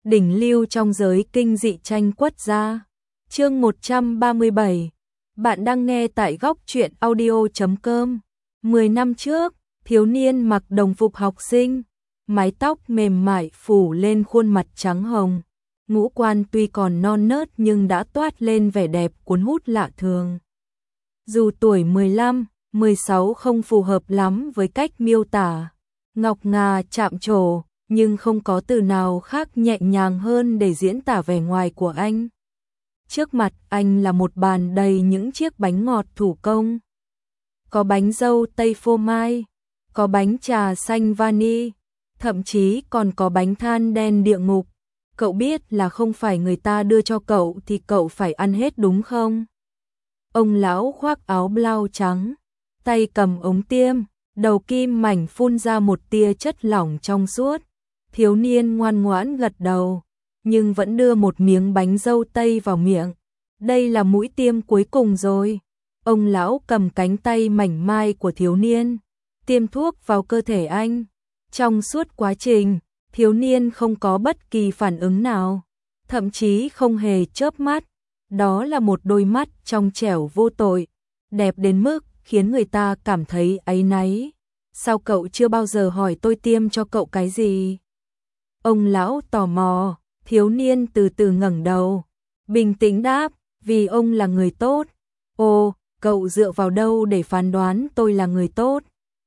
đỉnh lưu trong giới kinh dị tranh quất gia. Chương 137. Bạn đang nghe tại góc truyện audio.com. 10 năm trước, thiếu niên mặc đồng phục học sinh, mái tóc mềm mại phủ lên khuôn mặt trắng hồng. Ngũ quan tuy còn non nớt nhưng đã toát lên vẻ đẹp cuốn hút lạ thường. Dù tuổi 15, 16 không phù hợp lắm với cách miêu tả ngọc ngà chạm trổ, nhưng không có từ nào khác nhẹ nhàng hơn để diễn tả vẻ ngoài của anh. Trước mặt anh là một bàn đầy những chiếc bánh ngọt thủ công. Có bánh dâu tây phô mai, có bánh trà xanh vani, thậm chí còn có bánh than đen địa ngục. Cậu biết là không phải người ta đưa cho cậu thì cậu phải ăn hết đúng không? Ông lão khoác áo blau trắng, tay cầm ống tiêm, đầu kim mảnh phun ra một tia chất lỏng trong suốt. Thiếu niên ngoan ngoãn gật đầu, nhưng vẫn đưa một miếng bánh dâu tây vào miệng. Đây là mũi tiêm cuối cùng rồi. Ông lão cầm cánh tay mảnh mai của thiếu niên, tiêm thuốc vào cơ thể anh. Trong suốt quá trình, thiếu niên không có bất kỳ phản ứng nào, thậm chí không hề chớp mắt. Đó là một đôi mắt trong trẻo vô tội, đẹp đến mức khiến người ta cảm thấy áy náy. Sao cậu chưa bao giờ hỏi tôi tiêm cho cậu cái gì? Ông lão tò mò, thiếu niên từ từ ngẩng đầu, bình tĩnh đáp, vì ông là người tốt. Ồ, cậu dựa vào đâu để phán đoán tôi là người tốt?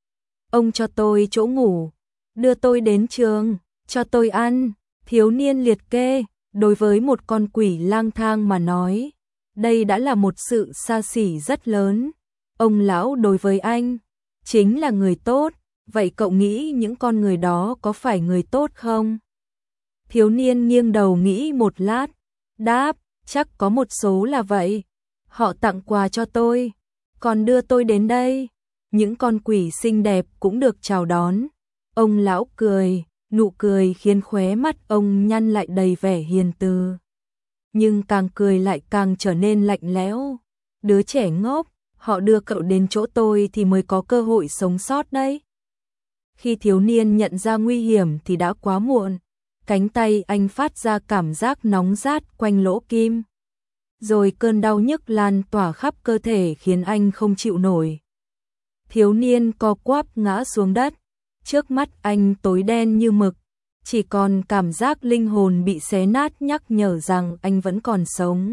Ông cho tôi chỗ ngủ, đưa tôi đến trường, cho tôi ăn. Thiếu niên liệt kê, đối với một con quỷ lang thang mà nói, đây đã là một sự xa xỉ rất lớn. Ông lão đối với anh chính là người tốt, vậy cậu nghĩ những con người đó có phải người tốt không? Thiếu niên nghiêng đầu nghĩ một lát, đáp, chắc có một số là vậy. Họ tặng quà cho tôi, còn đưa tôi đến đây. Những con quỷ xinh đẹp cũng được chào đón. Ông lão cười, nụ cười khiến khóe mắt ông nhăn lại đầy vẻ hiền từ. Nhưng càng cười lại càng trở nên lạnh lẽo. Đứa trẻ ngốc, họ đưa cậu đến chỗ tôi thì mới có cơ hội sống sót đấy. Khi thiếu niên nhận ra nguy hiểm thì đã quá muộn. Cánh tay anh phát ra cảm giác nóng rát quanh lỗ kim. Rồi cơn đau nhức lan tỏa khắp cơ thể khiến anh không chịu nổi. Thiếu niên co quắp ngã xuống đất. Trước mắt anh tối đen như mực. Chỉ còn cảm giác linh hồn bị xé nát nhắc nhở rằng anh vẫn còn sống.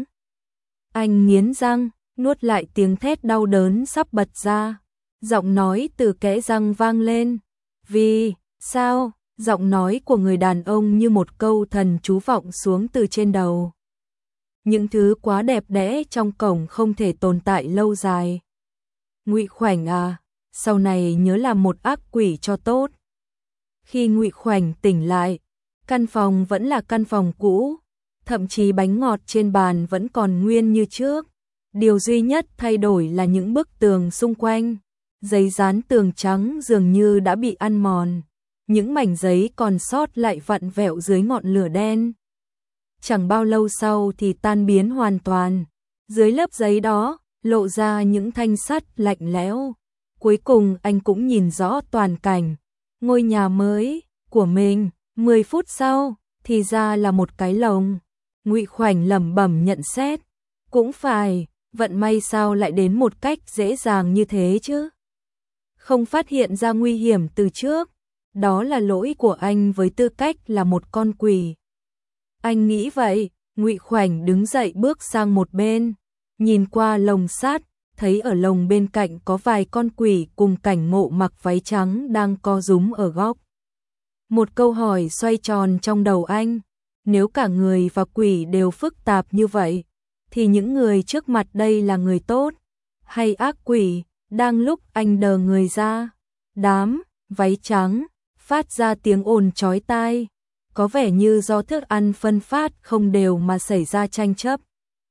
Anh nghiến răng, nuốt lại tiếng thét đau đớn sắp bật ra. Giọng nói từ kẽ răng vang lên. Vì sao? Giọng nói của người đàn ông như một câu thần chú vọng xuống từ trên đầu. Những thứ quá đẹp đẽ trong cổng không thể tồn tại lâu dài. Ngụy Khoảnh à, sau này nhớ làm một ác quỷ cho tốt. Khi Ngụy Khoảnh tỉnh lại, căn phòng vẫn là căn phòng cũ, thậm chí bánh ngọt trên bàn vẫn còn nguyên như trước. Điều duy nhất thay đổi là những bức tường xung quanh. Giấy dán tường trắng dường như đã bị ăn mòn. Những mảnh giấy còn sót lại vặn vẹo dưới ngọn lửa đen. Chẳng bao lâu sau thì tan biến hoàn toàn. Dưới lớp giấy đó, lộ ra những thanh sắt lạnh lẽo. Cuối cùng anh cũng nhìn rõ toàn cảnh. Ngôi nhà mới của mình. 10 phút sau, thì ra là một cái lồng. Ngụy Khoảnh lẩm bẩm nhận xét. Cũng phải, vận may sao lại đến một cách dễ dàng như thế chứ? Không phát hiện ra nguy hiểm từ trước. Đó là lỗi của anh với tư cách là một con quỷ. Anh nghĩ vậy, Ngụy Khoảnh đứng dậy bước sang một bên, nhìn qua lồng sắt, thấy ở lồng bên cạnh có vài con quỷ cùng cảnh ngộ mặc váy trắng đang co rúm ở góc. Một câu hỏi xoay tròn trong đầu anh, nếu cả người và quỷ đều phức tạp như vậy, thì những người trước mặt đây là người tốt hay ác quỷ? Đang lúc anh đờ người ra, đám váy trắng phát ra tiếng ồn chói tai, có vẻ như do thức ăn phân phát không đều mà xảy ra tranh chấp.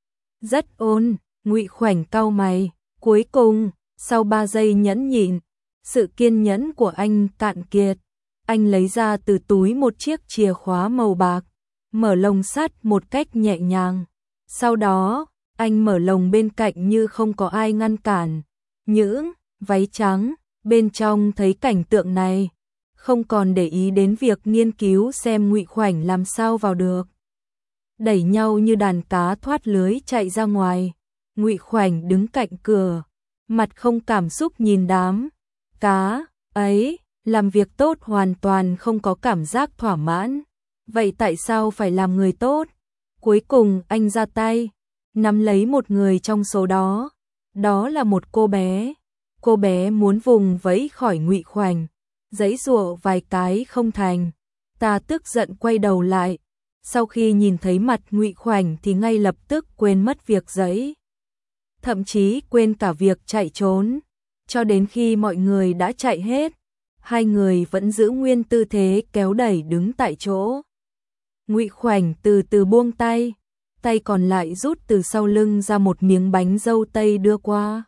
Rất ồn, Ngụy Khoảnh cau mày, cuối cùng, sau 3 giây nhẫn nhịn, sự kiên nhẫn của anh cạn kiệt. Anh lấy ra từ túi một chiếc chìa khóa màu bạc, mở lồng sắt một cách nhẹ nhàng. Sau đó, anh mở lồng bên cạnh như không có ai ngăn cản. Những váy trắng bên trong thấy cảnh tượng này, không còn để ý đến việc nghiên cứu xem Ngụy Khoảnh làm sao vào được. Đẩy nhau như đàn cá thoát lưới chạy ra ngoài. Ngụy Khoảnh đứng cạnh cửa, mặt không cảm xúc nhìn đám cá ấy, làm việc tốt hoàn toàn không có cảm giác thỏa mãn. Vậy tại sao phải làm người tốt? Cuối cùng anh ra tay, nắm lấy một người trong số đó. Đó là một cô bé. Cô bé muốn vùng vẫy khỏi Ngụy Khoảnh, giãy giụa vài cái không thành. Ta tức giận quay đầu lại. Sau khi nhìn thấy mặt Ngụy Khoảnh thì ngay lập tức quên mất việc giãy, thậm chí quên cả việc chạy trốn. Cho đến khi mọi người đã chạy hết, hai người vẫn giữ nguyên tư thế kéo đẩy đứng tại chỗ. Ngụy Khoảnh từ từ buông tay, tay còn lại rút từ sau lưng ra một miếng bánh dâu tây đưa qua.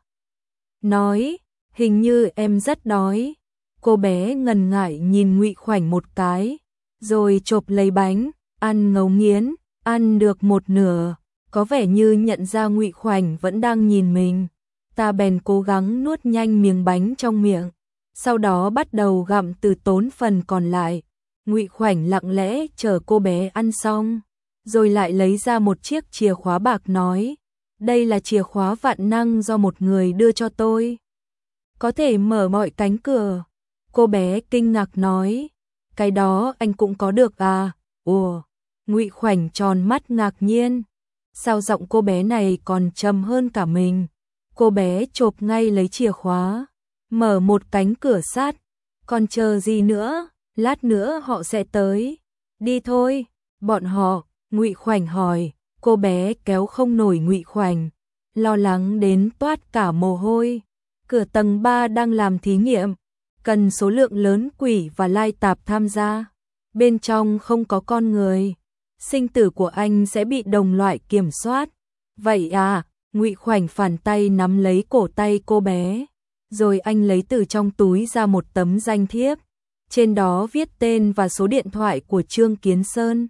Nói, hình như em rất đói. Cô bé ngần ngại nhìn Ngụy Khoảnh một cái, rồi chộp lấy bánh, ăn ngấu nghiến, ăn được một nửa, có vẻ như nhận ra Ngụy Khoảnh vẫn đang nhìn mình. Ta bèn cố gắng nuốt nhanh miếng bánh trong miệng, sau đó bắt đầu gặm từ tốn phần còn lại. Ngụy Khoảnh lặng lẽ chờ cô bé ăn xong, rồi lại lấy ra một chiếc chìa khóa bạc nói, đây là chìa khóa vạn năng do một người đưa cho tôi, có thể mở mọi cánh cửa. Cô bé kinh ngạc nói, cái đó anh cũng có được à? Ủa? Ngụy Khoảnh tròn mắt ngạc nhiên, sao giọng cô bé này còn trầm hơn cả mình. Cô bé chộp ngay lấy chìa khóa, mở một cánh cửa sắt. Còn chờ gì nữa, lát nữa họ sẽ tới. Đi thôi, bọn họ. Ngụy Khoảnh hỏi. Cô bé kéo không nổi Ngụy Khoảnh, lo lắng đến toát cả mồ hôi. Cửa tầng 3 đang làm thí nghiệm, cần số lượng lớn quỷ và lai tạp tham gia. Bên trong không có con người, sinh tử của anh sẽ bị đồng loại kiểm soát. Vậy à? Ngụy Khoảnh phản tay nắm lấy cổ tay cô bé, rồi anh lấy từ trong túi ra một tấm danh thiếp, trên đó viết tên và số điện thoại của Trương Kiến Sơn.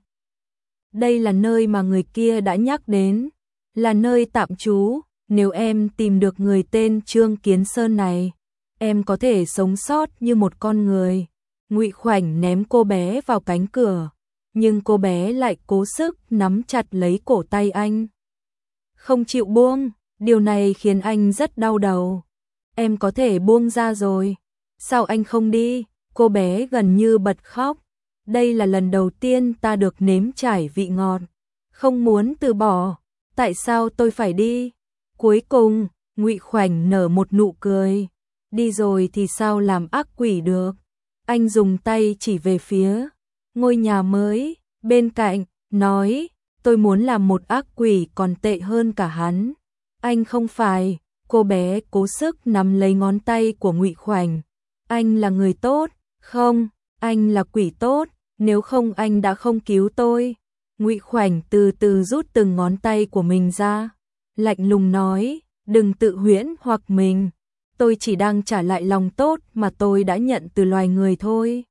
Đây là nơi mà người kia đã nhắc đến, là nơi tạm trú. Nếu em tìm được người tên Trương Kiến Sơn này, em có thể sống sót như một con người. Ngụy Khoảnh ném cô bé vào cánh cửa, nhưng cô bé lại cố sức nắm chặt lấy cổ tay anh, không chịu buông. Điều này khiến anh rất đau đầu. Em có thể buông ra rồi, sao anh không đi? Cô bé gần như bật khóc. Đây là lần đầu tiên ta được nếm trải vị ngọt, không muốn từ bỏ. Tại sao tôi phải đi? Cuối cùng, Ngụy Khoảnh nở một nụ cười. Đi rồi thì sao làm ác quỷ được? Anh dùng tay chỉ về phía ngôi nhà mới bên cạnh, nói, tôi muốn làm một ác quỷ còn tệ hơn cả hắn. Anh không phải. Cô bé cố sức nắm lấy ngón tay của Ngụy Khoảnh. Anh là người tốt. Không, anh là quỷ tốt, nếu không anh đã không cứu tôi. Ngụy Khoảnh từ từ rút từng ngón tay của mình ra, lạnh lùng nói, đừng tự huyễn hoặc mình. Tôi chỉ đang trả lại lòng tốt mà tôi đã nhận từ loài người thôi.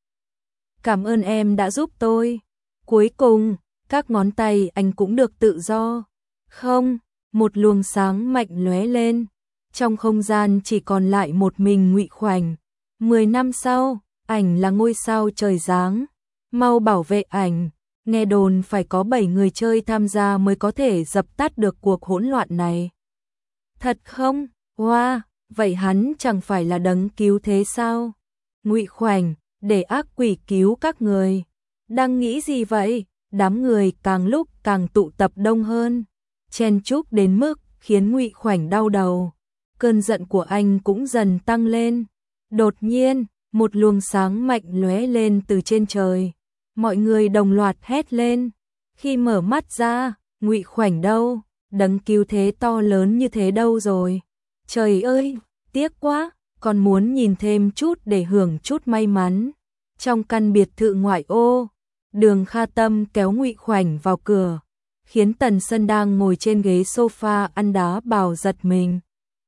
Cảm ơn em đã giúp tôi. Cuối cùng, các ngón tay anh cũng được tự do. Không, một luồng sáng mạnh lóe lên. Trong không gian chỉ còn lại một mình Ngụy Khoảnh. 10 năm sau, ảnh là ngôi sao trời giáng. Mau bảo vệ ảnh. Nghe đồn phải có 7 người chơi tham gia mới có thể dập tắt được cuộc hỗn loạn này. Thật không? Wow, vậy hắn chẳng phải là đấng cứu thế sao? Ngụy Khoảnh, để ác quỷ cứu các người. Đang nghĩ gì vậy? Đám người càng lúc càng tụ tập đông hơn, chen chúc đến mức khiến Ngụy Khoảnh đau đầu. Cơn giận của anh cũng dần tăng lên. Đột nhiên, một luồng sáng mạnh lóe lên từ trên trời. Mọi người đồng loạt hét lên. Khi mở mắt ra, Ngụy Khoảnh đâu? Đấng cứu thế to lớn như thế đâu rồi? Trời ơi, tiếc quá, còn muốn nhìn thêm chút để hưởng chút may mắn. Trong căn biệt thự ngoại ô, Đường Kha Tâm kéo Ngụy Khoảnh vào cửa, khiến Tần Sân đang ngồi trên ghế sofa ăn đá bào giật mình.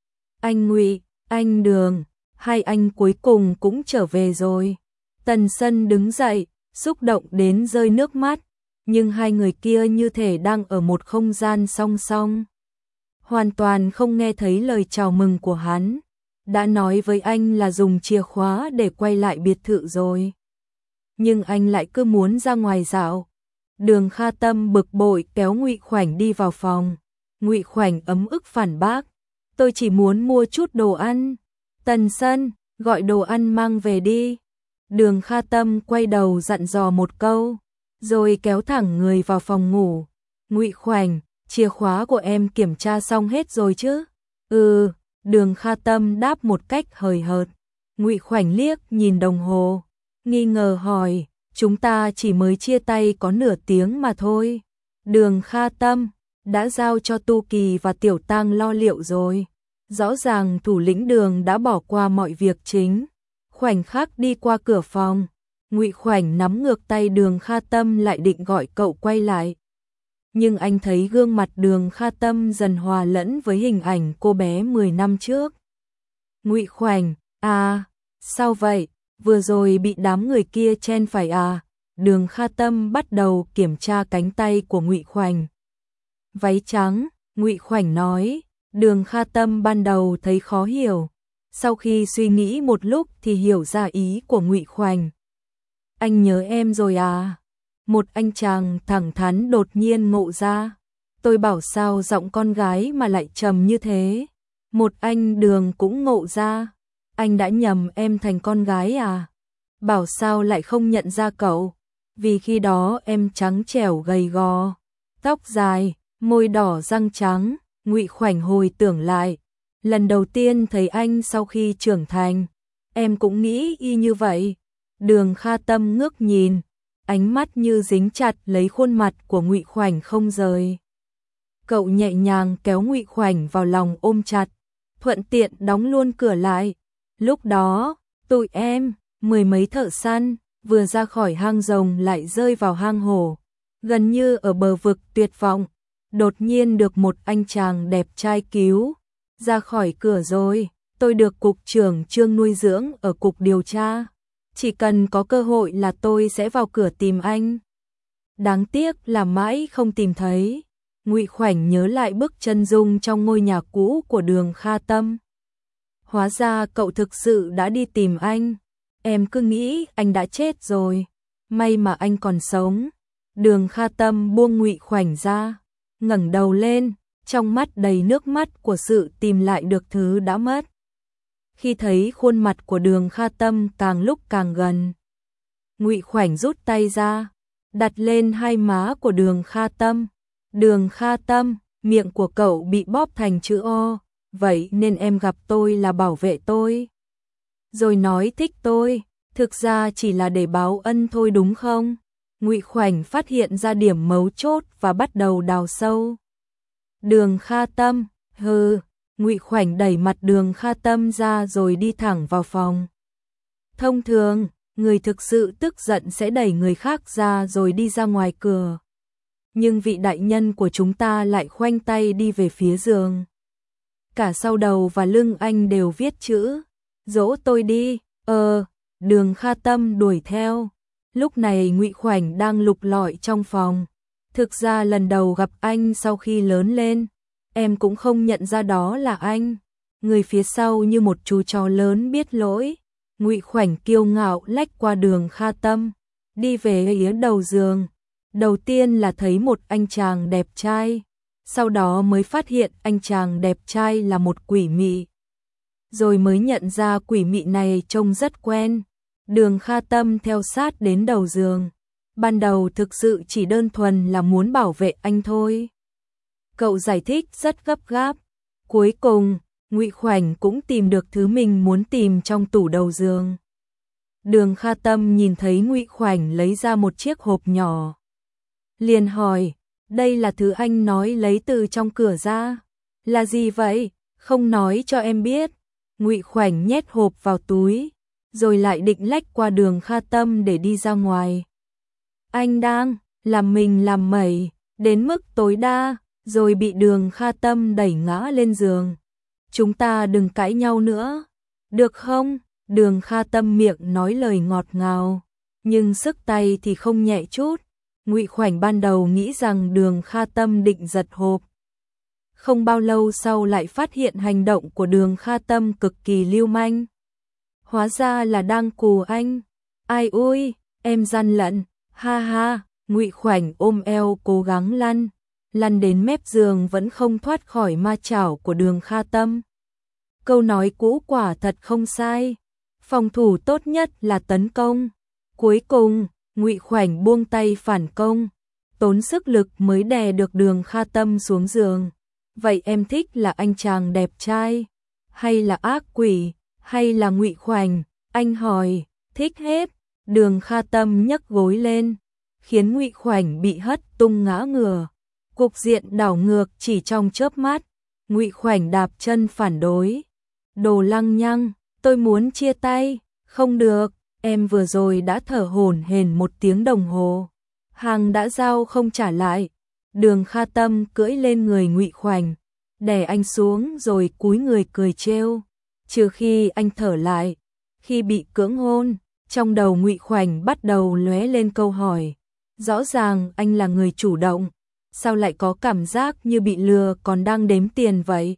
Anh Ngụy, anh Đường, hai anh cuối cùng cũng trở về rồi. Tần Sân đứng dậy, xúc động đến rơi nước mắt, nhưng hai người kia như thể đang ở một không gian song song, hoàn toàn không nghe thấy lời chào mừng của hắn. Đã nói với anh là dùng chìa khóa để quay lại biệt thự rồi. nhưng anh lại cứ muốn ra ngoài dạo. Đường Kha Tâm bực bội kéo Ngụy Khoảnh đi vào phòng. Ngụy Khoảnh ấm ức phản bác, tôi chỉ muốn mua chút đồ ăn. Tần Sân, gọi đồ ăn mang về đi. Đường Kha Tâm quay đầu dặn dò một câu, rồi kéo thẳng người vào phòng ngủ. Ngụy Khoảnh, chìa khóa của em kiểm tra xong hết rồi chứ? Ừ, Đường Kha Tâm đáp một cách hời hợt. Ngụy Khoảnh liếc nhìn đồng hồ, nghi ngờ hỏi, chúng ta chỉ mới chia tay có nửa tiếng mà thôi. Đường Kha Tâm đã giao cho Tu Kỳ và Tiểu Tăng lo liệu rồi. Rõ ràng thủ lĩnh Đường đã bỏ qua mọi việc chính. Khoảnh khắc đi qua cửa phòng, Ngụy Khoảnh nắm ngược tay Đường Kha Tâm lại định gọi cậu quay lại. Nhưng anh thấy gương mặt Đường Kha Tâm dần hòa lẫn với hình ảnh cô bé 10 năm trước. Ngụy Khoảnh, à, sao vậy? Vừa rồi bị đám người kia chen phải à? Đường Kha Tâm bắt đầu kiểm tra cánh tay của Ngụy Khoảnh. Váy trắng, Ngụy Khoảnh nói. Đường Kha Tâm ban đầu thấy khó hiểu, sau khi suy nghĩ một lúc thì hiểu ra ý của Ngụy Khoảnh. Anh nhớ em rồi à? Một anh chàng thẳng thắn đột nhiên ngộ ra. Tôi bảo sao giọng con gái mà lại trầm như thế. Một anh Đường cũng ngộ ra. Anh đã nhầm em thành con gái à? Bảo sao lại không nhận ra cậu? Vì khi đó em trắng trẻo gầy gò, tóc dài, môi đỏ răng trắng. Ngụy Khoảnh hồi tưởng lại, lần đầu tiên thấy anh sau khi trưởng thành, em cũng nghĩ y như vậy. Đường Kha Tâm ngước nhìn, ánh mắt như dính chặt lấy khuôn mặt của Ngụy Khoảnh không rời. Cậu nhẹ nhàng kéo Ngụy Khoảnh vào lòng ôm chặt, thuận tiện đóng luôn cửa lại. Lúc đó, tụi em, mười mấy thợ săn, vừa ra khỏi hang rồng lại rơi vào hang hổ, gần như ở bờ vực tuyệt vọng. Đột nhiên được một anh chàng đẹp trai cứu ra khỏi cửa rồi. Tôi được cục trưởng Trương nuôi dưỡng ở cục điều tra. Chỉ cần có cơ hội là tôi sẽ vào cửa tìm anh. Đáng tiếc là mãi không tìm thấy. Ngụy Khoảnh nhớ lại bức chân dung trong ngôi nhà cũ của Đường Kha Tâm. Hóa ra cậu thực sự đã đi tìm anh. Em cứ nghĩ anh đã chết rồi. May mà anh còn sống. Đường Kha Tâm buông Ngụy Khoảnh ra, ngẩng đầu lên, trong mắt đầy nước mắt của sự tìm lại được thứ đã mất. Khi thấy khuôn mặt của Đường Kha Tâm càng lúc càng gần, Ngụy Khoảnh rút tay ra, đặt lên hai má của Đường Kha Tâm. Đường Kha Tâm, miệng của cậu bị bóp thành chữ O, vậy nên em gặp tôi là bảo vệ tôi. Rồi nói thích tôi, thực ra chỉ là để báo ân thôi đúng không? Ngụy Khoảnh phát hiện ra điểm mấu chốt và bắt đầu đào sâu. Đường Kha Tâm, hừ, Ngụy Khoảnh đẩy mặt Đường Kha Tâm ra rồi đi thẳng vào phòng. Thông thường, người thực sự tức giận sẽ đẩy người khác ra rồi đi ra ngoài cửa. Nhưng vị đại nhân của chúng ta lại khoanh tay đi về phía giường. Cả sau đầu và lưng anh đều viết chữ, dỗ tôi đi. Đường Kha Tâm đuổi theo. Lúc này Ngụy Khoảnh đang lục lọi trong phòng. Thực ra lần đầu gặp anh sau khi lớn lên, em cũng không nhận ra đó là anh. Người phía sau như một chú chó lớn biết lỗi. Ngụy Khoảnh kiêu ngạo lách qua Đường Kha Tâm, đi về phía đầu giường. Đầu tiên là thấy một anh chàng đẹp trai, sau đó mới phát hiện anh chàng đẹp trai là một quỷ mị. Rồi mới nhận ra quỷ mị này trông rất quen. Đường Kha Tâm theo sát đến đầu giường. Ban đầu thực sự chỉ đơn thuần là muốn bảo vệ anh thôi. Cậu giải thích rất gấp gáp. Cuối cùng, Ngụy Khoảnh cũng tìm được thứ mình muốn tìm trong tủ đầu giường. Đường Kha Tâm nhìn thấy Ngụy Khoảnh lấy ra một chiếc hộp nhỏ, liền hỏi, đây là thứ anh nói lấy từ trong cửa ra. Là gì vậy? Không nói cho em biết. Ngụy Khoảnh nhét hộp vào túi, rồi lại định lách qua Đường Kha Tâm để đi ra ngoài. Anh đang làm mình làm mẩy đến mức tối đa, rồi bị Đường Kha Tâm đẩy ngã lên giường. Chúng ta đừng cãi nhau nữa, được không? Đường Kha Tâm miệng nói lời ngọt ngào, nhưng sức tay thì không nhẹ chút. Ngụy Khoảnh ban đầu nghĩ rằng Đường Kha Tâm định giật hộp. Không bao lâu sau lại phát hiện hành động của Đường Kha Tâm cực kỳ lưu manh. Hóa ra là đang cù anh. Ai ui, Em gian lận, ha ha. Ngụy Khoảnh ôm eo cố gắng lăn đến mép giường vẫn không thoát khỏi ma chảo của Đường Kha Tâm. Câu nói cũ quả thật không sai, phòng thủ tốt nhất là tấn công. Cuối cùng, Ngụy Khoảnh buông tay phản công, tốn sức lực mới đè được Đường Kha Tâm xuống giường. Vậy em thích là anh chàng đẹp trai, hay là ác quỷ, hay là Ngụy Khoảnh? Anh hỏi. Thích hết. Đường Kha Tâm nhấc gối lên, khiến Ngụy Khoảnh bị hất tung ngã ngửa. Cục diện đảo ngược chỉ trong chớp mắt. Ngụy Khoảnh đạp chân phản đối. Đồ lăng nhăng, tôi muốn chia tay. Không được, em vừa rồi đã thở hổn hển 1 tiếng đồng hồ. Hàng đã giao không trả lại. Đường Kha Tâm cưỡi lên người Ngụy Khoảnh, đè anh xuống rồi cúi người cười trêu. Trừ khi anh thở lại, khi bị cưỡng hôn, trong đầu Ngụy Khoảnh bắt đầu lóe lên câu hỏi. Rõ ràng anh là người chủ động, sao lại có cảm giác như bị lừa còn đang đếm tiền vậy?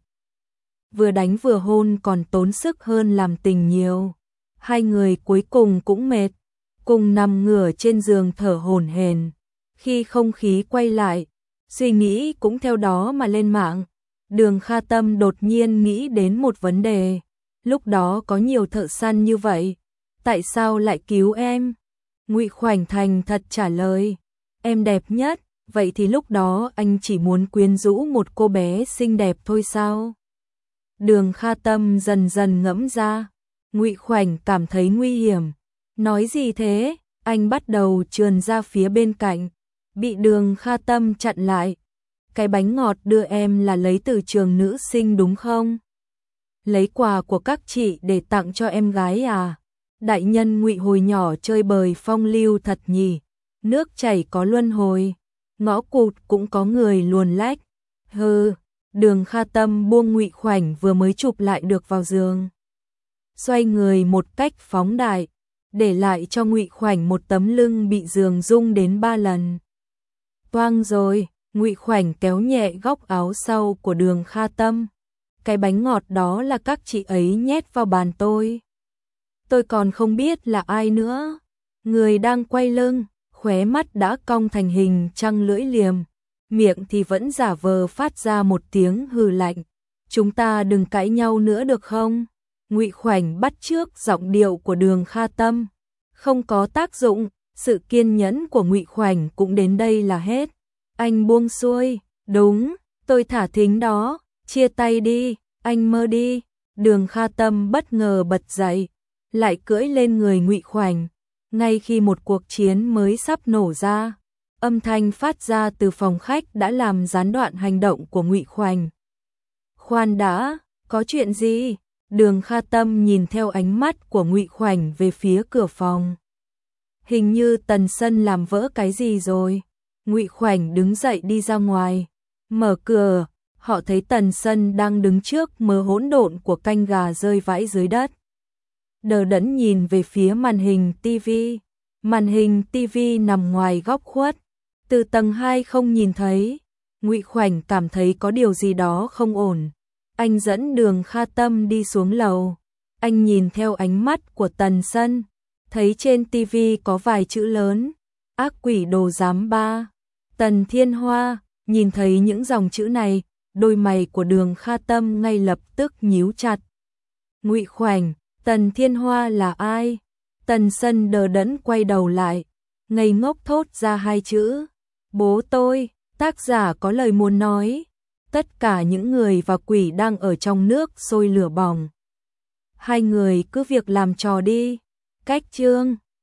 Vừa đánh vừa hôn còn tốn sức hơn làm tình nhiều. Hai người cuối cùng cũng mệt, cùng nằm ngửa trên giường thở hổn hển. Khi không khí quay lại, suy nghĩ cũng theo đó mà lên mạng. Đường Kha Tâm đột nhiên nghĩ đến một vấn đề. Lúc đó có nhiều thợ săn như vậy, tại sao lại cứu em? Ngụy Khoảnh thành thật trả lời. Em đẹp nhất, vậy thì lúc đó anh chỉ muốn quyến rũ một cô bé xinh đẹp thôi sao? Đường Kha Tâm dần dần ngẫm ra. Ngụy Khoảnh cảm thấy nguy hiểm. Nói gì thế? Anh bắt đầu trườn ra phía bên cạnh, bị Đường Kha Tâm chặn lại. Cái bánh ngọt đưa em là lấy từ trường nữ sinh đúng không? Lấy quà của các chị để tặng cho em gái à? Đại nhân Ngụy hồi nhỏ chơi bời phong lưu thật nhỉ. Nước chảy có luân hồi, ngõ cụt cũng có người luồn lách. Hừ. Đường Kha Tâm buông Ngụy Khoảnh vừa mới chụp lại được vào giường, xoay người một cách phóng đại, để lại cho Ngụy Khoảnh một tấm lưng bị giường rung đến 3 lần. Toang rồi. Ngụy Khoảnh kéo nhẹ góc áo sau của Đường Kha Tâm. Cái bánh ngọt đó là các chị ấy nhét vào bàn tôi. Tôi còn không biết là ai nữa. Người đang quay lưng, khóe mắt đã cong thành hình trăng lưỡi liềm, miệng thì vẫn giả vờ phát ra một tiếng hừ lạnh. Chúng ta đừng cãi nhau nữa được không? Ngụy Khoảnh bắt chước giọng điệu của Đường Kha Tâm. Không có tác dụng, sự kiên nhẫn của Ngụy Khoảnh cũng đến đây là hết. Anh buông xuôi. Đúng, tôi thả thính đó. Chia tay đi, anh mơ đi. Đường Kha Tâm bất ngờ bật dậy, lại cưỡi lên người Ngụy Khoảnh. Ngay khi một cuộc chiến mới sắp nổ ra, âm thanh phát ra từ phòng khách đã làm gián đoạn hành động của Ngụy Khoảnh. Khoan đã, có chuyện gì? Đường Kha Tâm nhìn theo ánh mắt của Ngụy Khoảnh về phía cửa phòng. Hình như Tần Sân làm vỡ cái gì rồi. Ngụy Khoảnh đứng dậy đi ra ngoài, mở cửa, họ thấy Tần Sân đang đứng trước mớ hỗn độn của canh gà rơi vãi dưới đất. Đờ đẫn nhìn về phía màn hình tivi. Màn hình tivi nằm ngoài góc khuất, từ tầng 2 không nhìn thấy. Ngụy Khoảnh cảm thấy có điều gì đó không ổn. Anh dẫn Đường Kha Tâm đi xuống lầu. Anh nhìn theo ánh mắt của Tần Sân, thấy trên tivi có vài chữ lớn: ác quỷ đồ giám 3. Tần Thiên Hoa. Nhìn thấy những dòng chữ này, đôi mày của Đường Kha Tâm ngay lập tức nhíu chặt. Ngụy Khoảnh, Tần Thiên Hoa là ai? Tần Sân đờ đẫn quay đầu lại, ngây ngốc thốt ra 2 chữ: bố tôi. Tác giả có lời muốn nói. Tất cả những người và quỷ đang ở trong nước sôi lửa bỏng. Hai người cứ việc làm trò đi. Cách chương